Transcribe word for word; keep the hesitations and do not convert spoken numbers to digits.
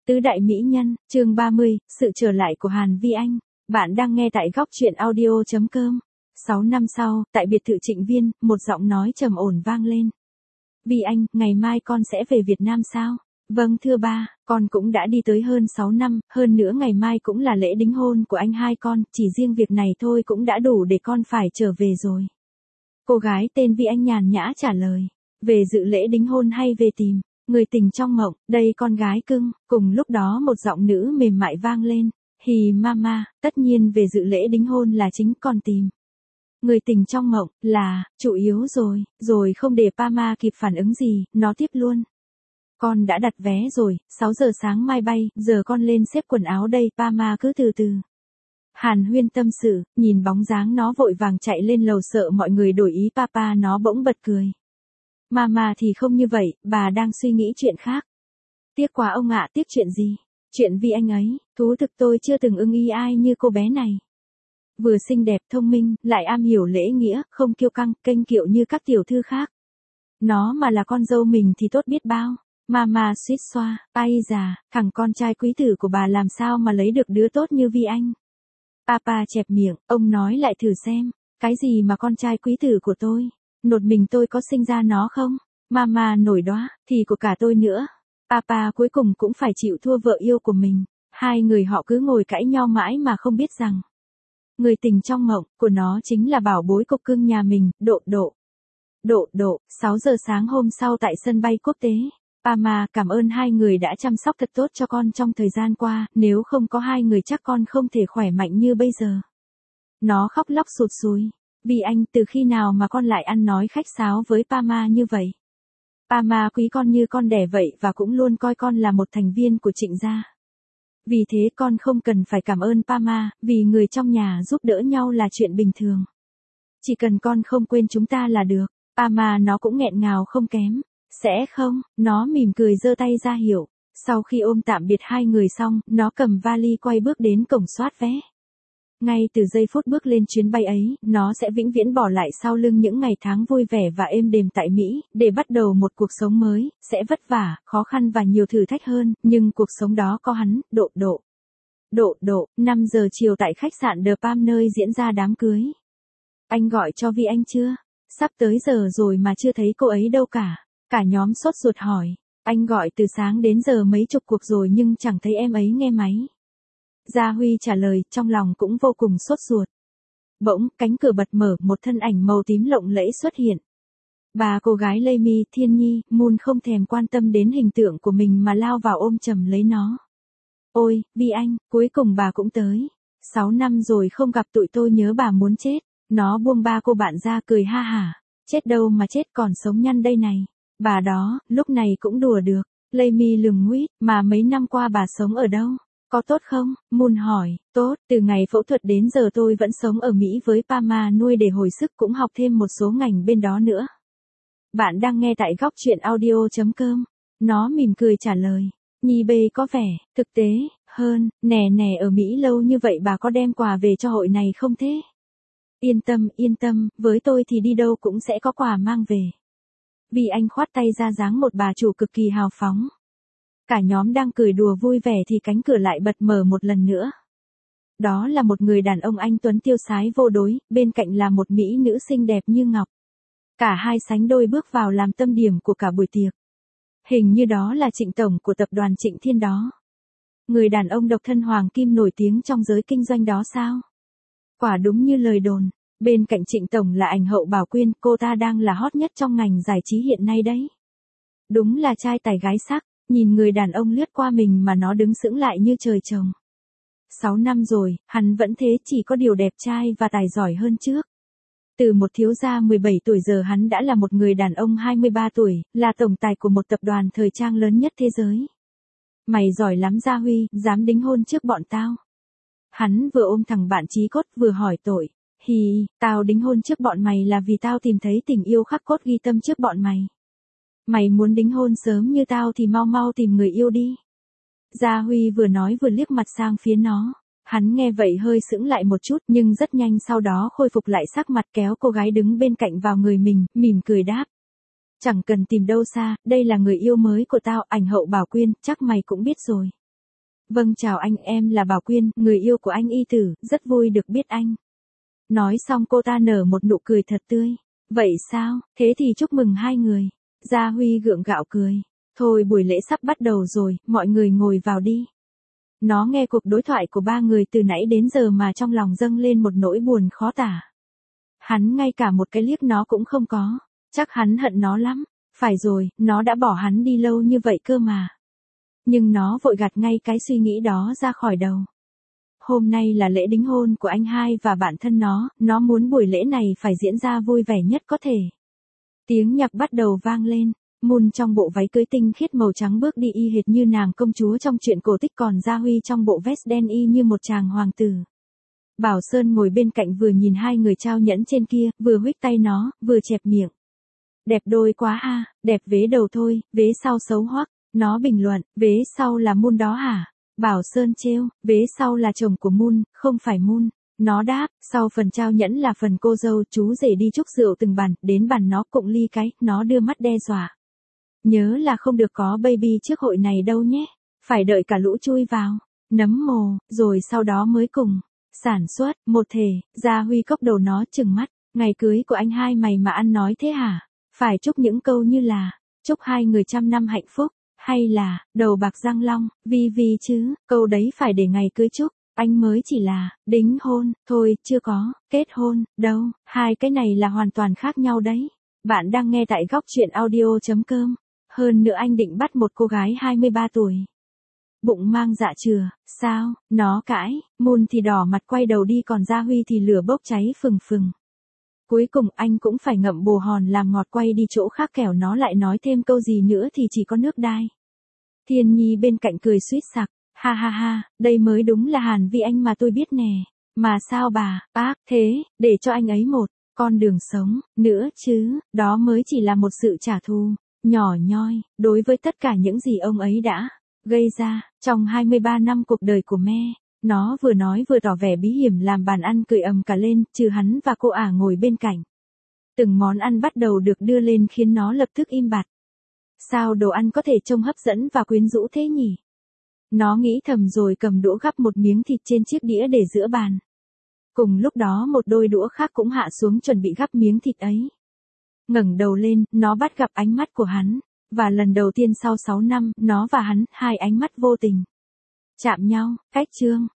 Tứ đại mỹ nhân, chương ba mươi, sự trở lại của Hàn Vi Anh. Bạn đang nghe tại góc truyện audio.com. Sáu năm sau, tại biệt thự Trịnh Viên, một giọng nói trầm ổn vang lên. Vi Anh, ngày mai con sẽ về Việt Nam sao? Vâng thưa ba, con cũng đã đi tới hơn sáu năm, hơn nữa ngày mai cũng là lễ đính hôn của anh hai con, chỉ riêng việc này thôi cũng đã đủ để con phải trở về rồi. Cô gái tên Vi Anh nhàn nhã trả lời. Về dự lễ đính hôn hay về tìm? Người tình trong mộng, đây con gái cưng, cùng lúc đó một giọng nữ mềm mại vang lên. Hì mama, tất nhiên về dự lễ đính hôn là chính con tìm. Người tình trong mộng, là, chủ yếu rồi, rồi không để Pama kịp phản ứng gì, nó tiếp luôn. Con đã đặt vé rồi, sáu giờ sáng mai bay, giờ con lên xếp quần áo đây, Pama cứ từ từ. Hàn Huyên tâm sự, nhìn bóng dáng nó vội vàng chạy lên lầu sợ mọi người đổi ý papa nó bỗng bật cười. Mama thì không như vậy, bà đang suy nghĩ chuyện khác. Tiếc quá ông ạ, tiếc chuyện gì? Chuyện Vi Anh ấy, thú thực tôi chưa từng ưng ý ai như cô bé này. Vừa xinh đẹp thông minh, lại am hiểu lễ nghĩa, không kiêu căng, kênh kiệu như các tiểu thư khác. Nó mà là con dâu mình thì tốt biết bao. Mama suýt xoa, ai già, thằng con trai quý tử của bà làm sao mà lấy được đứa tốt như Vi Anh. Papa chẹp miệng, ông nói lại thử xem, cái gì mà con trai quý tử của tôi? Nột mình tôi có sinh ra nó không? Mama nổi đoá, thì của cả tôi nữa. Papa cuối cùng cũng phải chịu thua vợ yêu của mình. Hai người họ cứ ngồi cãi nhau mãi mà không biết rằng người tình trong mộng của nó chính là bảo bối cục cưng nhà mình, Độ Độ. Độ Độ, sáu giờ sáng hôm sau tại sân bay quốc tế. Pama cảm ơn hai người đã chăm sóc thật tốt cho con trong thời gian qua, nếu không có hai người chắc con không thể khỏe mạnh như bây giờ. Nó khóc lóc sụt sùi. Vì anh, từ khi nào mà con lại ăn nói khách sáo với Pama như vậy? Pama quý con như con đẻ vậy và cũng luôn coi con là một thành viên của Trịnh gia. Vì thế con không cần phải cảm ơn Pama, vì người trong nhà giúp đỡ nhau là chuyện bình thường. Chỉ cần con không quên chúng ta là được. Pama nó cũng nghẹn ngào không kém. Sẽ không, nó mỉm cười giơ tay ra hiệu. Sau khi ôm tạm biệt hai người xong, nó cầm vali quay bước đến cổng soát vé. Ngay từ giây phút bước lên chuyến bay ấy, nó sẽ vĩnh viễn bỏ lại sau lưng những ngày tháng vui vẻ và êm đềm tại Mỹ, để bắt đầu một cuộc sống mới, sẽ vất vả, khó khăn và nhiều thử thách hơn, nhưng cuộc sống đó có hắn, Độ Độ. Độ Độ, năm giờ chiều tại khách sạn The Palm nơi diễn ra đám cưới. Anh gọi cho Vi Anh chưa? Sắp tới giờ rồi mà chưa thấy cô ấy đâu cả. Cả nhóm sốt ruột hỏi. Anh gọi từ sáng đến giờ mấy chục cuộc rồi nhưng chẳng thấy em ấy nghe máy. Gia Huy trả lời, trong lòng cũng vô cùng sốt ruột. Bỗng, cánh cửa bật mở, một thân ảnh màu tím lộng lẫy xuất hiện. Bà cô gái Lamy, Thiên Nhi, Moon không thèm quan tâm đến hình tượng của mình mà lao vào ôm chầm lấy nó. Ôi, Vi Anh, cuối cùng bà cũng tới. Sáu năm rồi không gặp tụi tôi nhớ bà muốn chết. Nó buông ba cô bạn ra cười ha hả. Chết đâu mà chết còn sống nhăn đây này. Bà đó, lúc này cũng đùa được. Lamy lườm nguyết, mà mấy năm qua bà sống ở đâu? Có tốt không? Moon hỏi. Tốt, từ ngày phẫu thuật đến giờ tôi vẫn sống ở Mỹ với Pama nuôi để hồi sức cũng học thêm một số ngành bên đó nữa. Bạn đang nghe tại góc truyện audio.com. Nó mỉm cười trả lời. Nhi bê có vẻ, thực tế, hơn, nè nè ở Mỹ lâu như vậy bà có đem quà về cho hội này không thế? Yên tâm, yên tâm, với tôi thì đi đâu cũng sẽ có quà mang về. Vì anh khoát tay ra dáng một bà chủ cực kỳ hào phóng. Cả nhóm đang cười đùa vui vẻ thì cánh cửa lại bật mở một lần nữa. Đó là một người đàn ông anh tuấn tiêu sái vô đối, bên cạnh là một mỹ nữ xinh đẹp như ngọc. Cả hai sánh đôi bước vào làm tâm điểm của cả buổi tiệc. Hình như đó là Trịnh tổng của tập đoàn Trịnh Thiên đó. Người đàn ông độc thân hoàng kim nổi tiếng trong giới kinh doanh đó sao? Quả đúng như lời đồn. Bên cạnh Trịnh tổng là ảnh hậu Bảo Quyên, cô ta đang là hot nhất trong ngành giải trí hiện nay đấy. Đúng là trai tài gái sắc. Nhìn người đàn ông lướt qua mình mà nó đứng sững lại như trời trồng. Sáu năm rồi, hắn vẫn thế, chỉ có điều đẹp trai và tài giỏi hơn trước. Từ một thiếu gia mười bảy tuổi giờ hắn đã là một người đàn ông hai mươi ba tuổi, là tổng tài của một tập đoàn thời trang lớn nhất thế giới. Mày giỏi lắm Gia Huy, dám đính hôn trước bọn tao. Hắn vừa ôm thằng bạn chí cốt vừa hỏi tội. Hì, tao đính hôn trước bọn mày là vì tao tìm thấy tình yêu khắc cốt ghi tâm trước bọn mày. Mày muốn đính hôn sớm như tao thì mau mau tìm người yêu đi. Gia Huy vừa nói vừa liếc mặt sang phía nó. Hắn nghe vậy hơi sững lại một chút nhưng rất nhanh sau đó khôi phục lại sắc mặt kéo cô gái đứng bên cạnh vào người mình, mỉm cười đáp. Chẳng cần tìm đâu xa, đây là người yêu mới của tao, ảnh hậu Bảo Quyên, chắc mày cũng biết rồi. Vâng chào anh, em là Bảo Quyên, người yêu của anh Y Tử, rất vui được biết anh. Nói xong cô ta nở một nụ cười thật tươi. Vậy sao, thế thì chúc mừng hai người. Gia Huy gượng gạo cười. Thôi buổi lễ sắp bắt đầu rồi, mọi người ngồi vào đi. Nó nghe cuộc đối thoại của ba người từ nãy đến giờ mà trong lòng dâng lên một nỗi buồn khó tả. Hắn ngay cả một cái liếc nó cũng không có. Chắc hắn hận nó lắm. Phải rồi, nó đã bỏ hắn đi lâu như vậy cơ mà. Nhưng nó vội gạt ngay cái suy nghĩ đó ra khỏi đầu. Hôm nay là lễ đính hôn của anh hai và bạn thân nó, nó muốn buổi lễ này phải diễn ra vui vẻ nhất có thể. Tiếng nhạc bắt đầu vang lên, Moon trong bộ váy cưới tinh khiết màu trắng bước đi y hệt như nàng công chúa trong truyện cổ tích, còn Gia Huy trong bộ vest đen y như một chàng hoàng tử. Bảo Sơn ngồi bên cạnh vừa nhìn hai người trao nhẫn trên kia, vừa huých tay nó, vừa chẹp miệng. Đẹp đôi quá ha, đẹp vế đầu thôi, vế sau xấu hoắc. Nó bình luận, vế sau là Moon đó hả? Bảo Sơn trêu, vế sau là chồng của Moon, không phải Moon. Nó đáp, sau phần trao nhẫn là phần cô dâu, chú rể đi chúc rượu từng bàn, đến bàn nó cụng ly cái, nó đưa mắt đe dọa. Nhớ là không được có baby trước hội này đâu nhé, phải đợi cả lũ chui vào, nấm mồ, rồi sau đó mới cùng. Sản xuất, một thể, Gia Huy cốc đầu nó trừng mắt, ngày cưới của anh hai mày mà ăn nói thế hả? Phải chúc những câu như là, chúc hai người trăm năm hạnh phúc. Hay là, đầu bạc răng long, vi vi chứ, câu đấy phải để ngày cưới chúc, anh mới chỉ là, đính hôn, thôi, chưa có, kết hôn, đâu, hai cái này là hoàn toàn khác nhau đấy. Bạn đang nghe tại góc truyện audio.com, hơn nữa anh định bắt một cô gái hai mươi ba tuổi. Bụng mang dạ chừa, sao, nó cãi, Moon thì đỏ mặt quay đầu đi còn Gia Huy thì lửa bốc cháy phừng phừng. Cuối cùng anh cũng phải ngậm bồ hòn làm ngọt quay đi chỗ khác kẻo nó lại nói thêm câu gì nữa thì chỉ có nước đai. Thiên Nhi bên cạnh cười suýt sặc, ha ha ha, đây mới đúng là Hàn Vi Anh mà tôi biết nè. Mà sao bà, bác, thế, để cho anh ấy một con đường sống, nữa chứ, đó mới chỉ là một sự trả thù, nhỏ nhoi, đối với tất cả những gì ông ấy đã gây ra, trong hai mươi ba năm cuộc đời của me. Nó vừa nói vừa tỏ vẻ bí hiểm làm bàn ăn cười ầm cả lên, trừ hắn và cô ả ngồi bên cạnh. Từng món ăn bắt đầu được đưa lên khiến nó lập tức im bặt. Sao đồ ăn có thể trông hấp dẫn và quyến rũ thế nhỉ? Nó nghĩ thầm rồi cầm đũa gắp một miếng thịt trên chiếc đĩa để giữa bàn. Cùng lúc đó một đôi đũa khác cũng hạ xuống chuẩn bị gắp miếng thịt ấy. Ngẩng đầu lên, nó bắt gặp ánh mắt của hắn. Và lần đầu tiên sau sáu năm, nó và hắn, hai ánh mắt vô tình chạm nhau, cách chương.